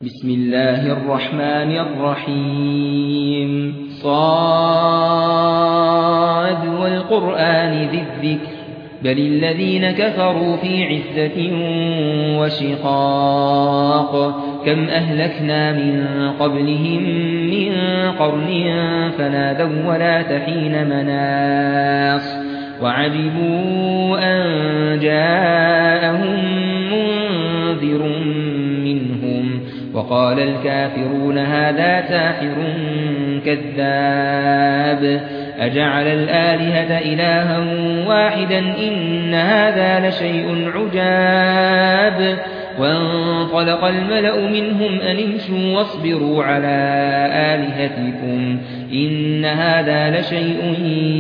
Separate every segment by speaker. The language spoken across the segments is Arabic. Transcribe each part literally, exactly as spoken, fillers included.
Speaker 1: بسم الله الرحمن الرحيم صاد والقرآن ذي الذكر بل الذين كفروا في عزة وشقاق كم أهلكنا من قبلهم من قرن فنادوا ولا تحين مناص وعجبوا أن جاءهم منذر منهم وقال الكافرون هذا ساحر كذاب أجعل الآلهة إلها واحدا إن هذا لشيء عجاب وانطلق الملأ منهم أن امشوا واصبروا على آلهتكم إن هذا لشيء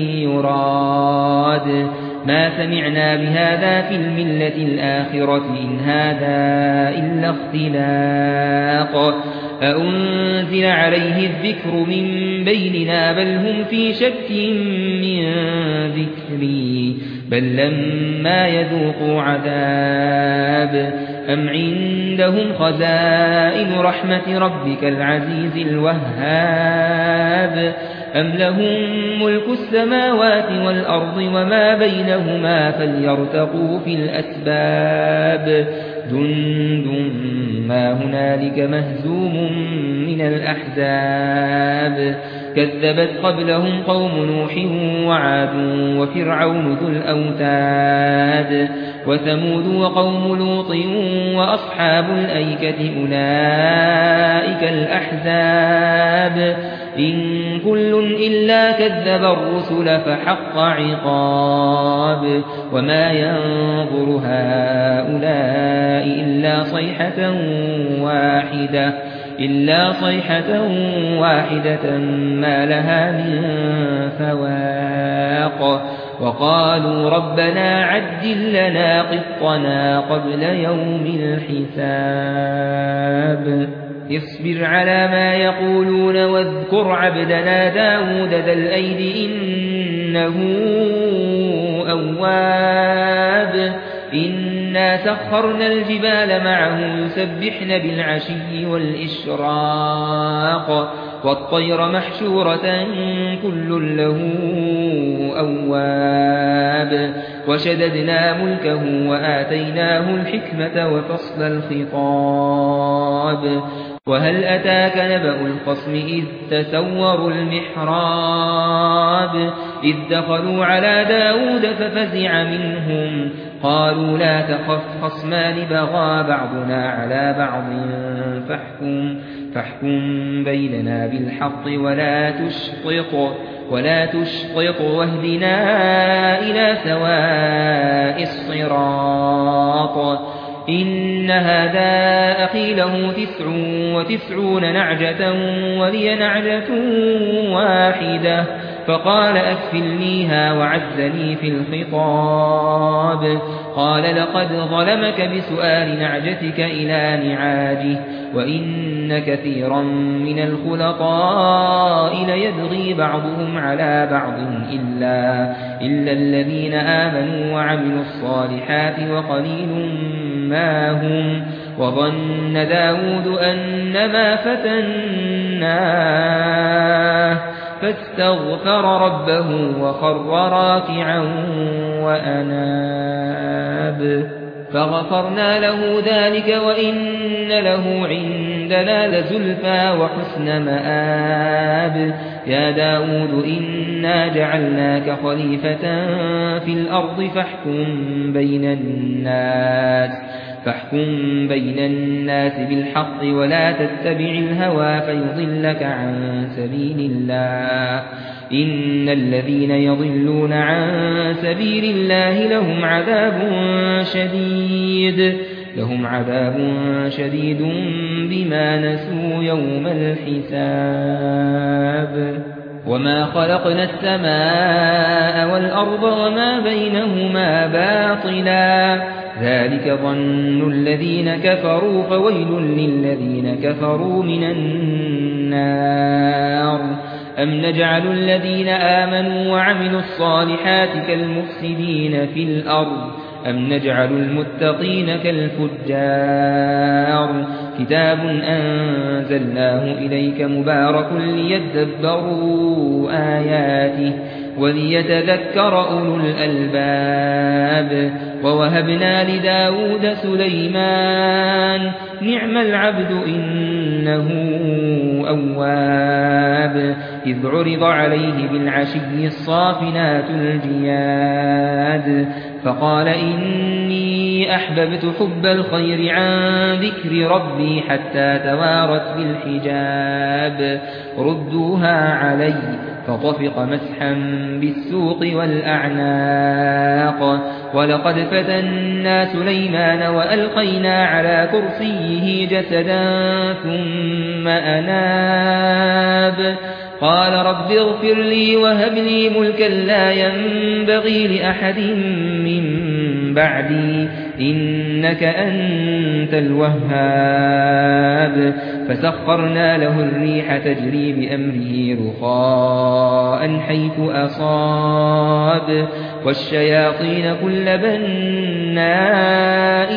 Speaker 1: يراد ما سمعنا بهذا في الملة الآخرة إن هذا إلا اختلاق أأنزل عليه الذكر من بيننا بل هم في شك من ذكري بل لما يذوقوا عذاب أم عندهم خزائن رحمة ربك العزيز الوهاب أم لهم ملك السماوات والأرض وما بينهما فليرتقوا في الأسباب جند ما هنالك مهزوم من الأحزاب كذبت قبلهم قوم نوح وعاد وفرعون ذو الأوتاد وثمود وقوم لوط وأصحاب الأيكة أولئك الأحزاب إن كل إلا كذب الرسل فحق عقاب وما ينظر هؤلاء إلا صيحة واحدة إلا صيحة واحدة ما لها من فواق وقالوا ربنا عجل لنا قطنا قبل يوم الحساب اصبر على ما يقولون واذكر عبدنا داود ذا الأيد إنه أواب إنا سخرنا الجبال معه يسبحن بالعشي والإشراق والطير محشورة كل له أواب وشددنا ملكه وآتيناه الحكمة وفصل الخطاب وهل أتاك نبأ الخصم إذ تسوروا المحراب إذ دخلوا على داود ففزع منهم قالوا لا تخف خصمان بغى بعضنا على بعض فاحكم, فاحكم بيننا بالحق ولا تشطط ولا تشطط واهدنا إلى سواء الصراط إن هذا أخي له تسع وتسعون نعجة ولي نعجة واحدة فقال أكفلنيها وعزني في الخطاب قال لقد ظلمك بسؤال نعجتك إلى نعاجه وإن كثيرا من الخلطاء ليبغي بعضهم على بعض إلا, إلا الذين آمنوا وعملوا الصالحات وقليل ما هم وظن داود أنما فتناه فاستغفر ربه وخر راكعا وأناب فغفرنا له ذلك وإن له عندنا لزلفى وحسن مآب يا داود إنا جعلناك خليفة في الأرض فاحكم بين الناس فاحكم بين الناس بالحق ولا تتبع الهوى فيضلك عن سبيل الله إن الذين يضلون عن سبيل الله لهم عذاب شديد لهم عذاب شديد بما نسوا يوم الحساب وما خلقنا السماء والأرض وما بينهما باطلا ذلك ظن الذين كفروا فويل للذين كفروا من النار أم نجعل الذين آمنوا وعملوا الصالحات كالمفسدين في الأرض أم نجعل المتقين كالفجار كتاب أنزلناه إليك مبارك ليدبروا آياته وليتذكر أولو الألباب ووهبنا لداود سليمان نعم العبد إنه أواب إذ عرض عليه بالعشي الصافنات الجياد فقال إني أحببت حب الخير عن ذكر ربي حتى توارت بالحجاب ردوها علي فطفق مسحا بالسوق والأعناق ولقد فتنا سليمان وألقينا على كرسيه جسدا ثم أناب قال رب اغفر لي وهب لي ملكا لا ينبغي لأحد من بعدي إنك أنت الوهاب فسخرنا له الريح تجري بأمره رخاء حيث أصاب والشياطين كل بناء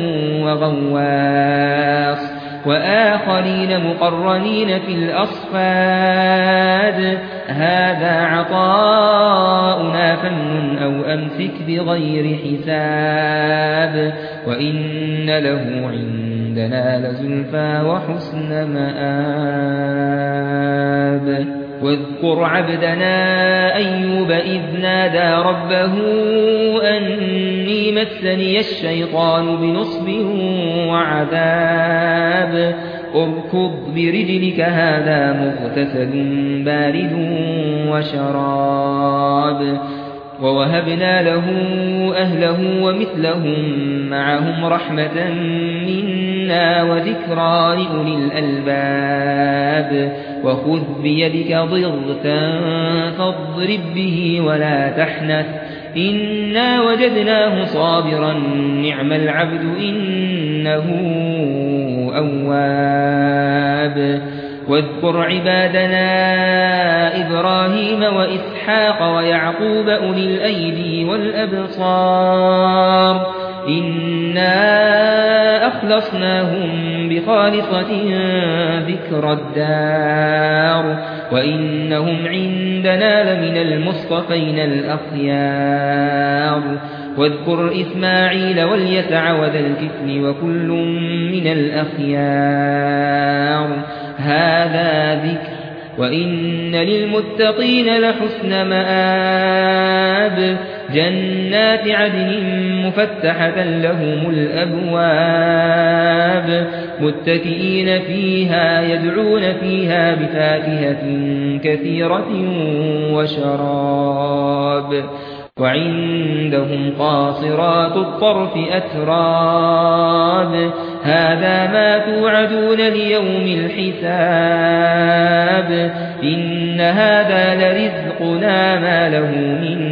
Speaker 1: وغواص وآخرين مقرنين في الأصفاد هذا عطاؤنا فامنن أو أمسك بغير حساب وإن له عندنا لزلفى وحسن مآب واذكر عبدنا أيوب إذ نادى ربه أني مسني الشيطان بنصب وعذاب اركض برجلك هذا مغتسل بارد وشراب ووهبنا له أهله ومثلهم معهم رحمة منا وذكرى لأولي الألباب وخذ بيدك ضغثا فاضرب به ولا تحنث إنا وجدناه صابرا نعم العبد إنه أواب واذكر عبادنا إبراهيم وإسحاق ويعقوب أولي الأيدي والأبصار إنا أخلصناهم بخالصة ذكر الدار وإنهم عندنا لمن المصطفين الأخيار واذكر إسماعيل واليسع وذا الكفل وكل من الأخيار هذا ذكر وإن للمتقين لحسن مآب جنات عدن مفتحة لهم الأبواب متكئين فيها يدعون فيها بفاكهة كثيرة وشراب وعندهم قاصرات الطرف أتراب هذا ما توعدون ليوم الحساب إن هذا لرزقنا ما له من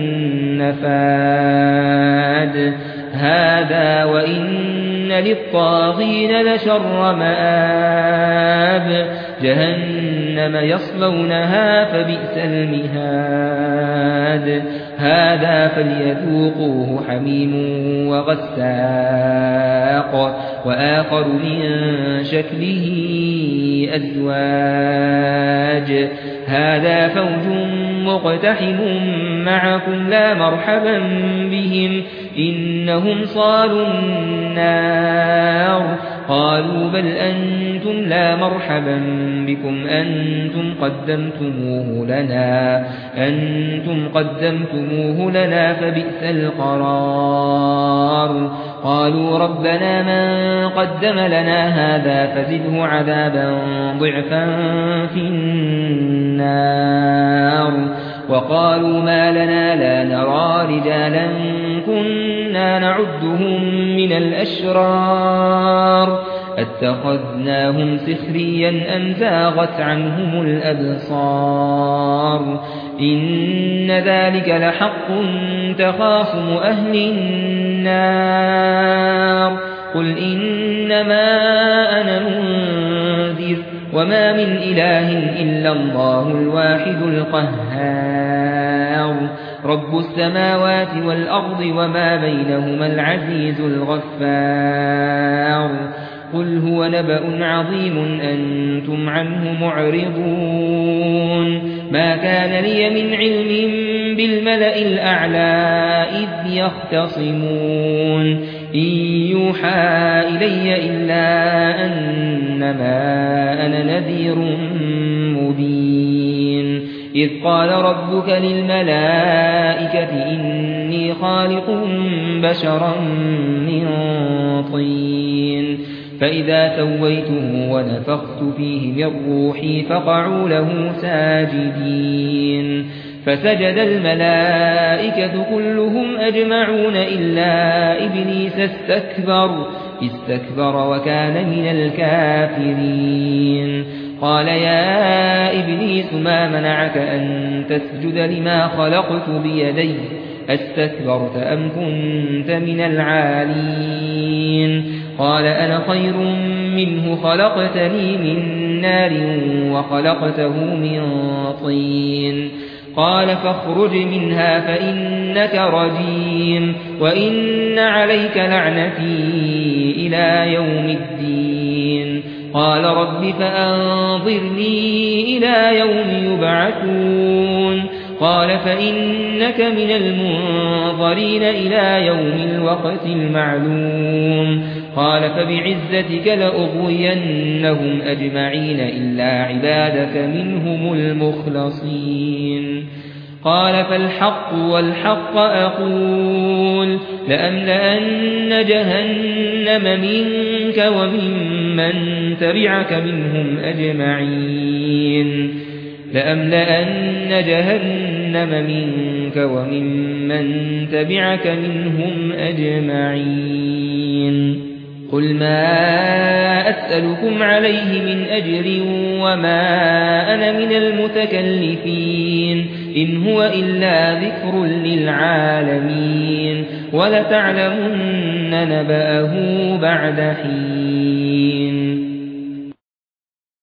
Speaker 1: نفاد هذا وإن للطاغين لشر مآب جهنم يصلونها فبئس المهاد هذا فليذوقوه حميم وغساق وآخر من شكله أزواج هذا فوج مقتحم معكم لا مرحبا بهم إنهم صالوا النار قالوا بل أنتم لا مرحبا بكم أنتم قدمتموه لنا أنتم قدمتموه لنا فبئس القرار قالوا ربنا من قدم لنا هذا فزده عذابا ضعفا في النار وقالوا ما لنا لا نرى رجالا كنا نعدهم من الأشرار اتخذناهم سخريا أم زاغت عنهم الأبصار إن ذلك لحق تخاصم أهل النار قل إنما أنا منذر وما من إله إلا الله الواحد القهار رب السماوات والأرض وما بينهما العزيز الغفار قل هو نبأ عظيم أنتم عنه معرضون ما كان لي من علم بالملأ الأعلى إذ يختصمون إن يوحى إلي إلا أنما أنا نذير مبين إذ قال ربك للملائكة إني خالق بشرا من طين فإذا سويته ونفخت فيه من روحي فقعوا له ساجدين فسجد الملائكة كلهم أجمعون إلا إبليس استكبر استكبر وكان من الكافرين قال يا إبليس ما منعك أن تسجد لما خلقت بيدي استكبرت أم كنت من العالين قال أنا خير منه خلقتني من نار وخلقته من طين قال فاخرج منها فإنك رجيم وإن عليك لعنتي إلى يوم الدين قال رب فأنظرني إلى يوم يبعثون قال فإنك من المنظرين إلى يوم الوقت المعلوم قال فبعزتك لأغوينهم أجمعين إلا عبادك منهم المخلصين قال فالحق والحق أقول لأملأن جهنم منك وممن تبعك منهم أجمعين لأملأن جهنم منك وممن تبعك منهم أجمعين قل ما أسألكم عليه من أجر وما أنا من المتكلفين إن هو إلا ذكر للعالمين ولتعلمن نبأه بعد حين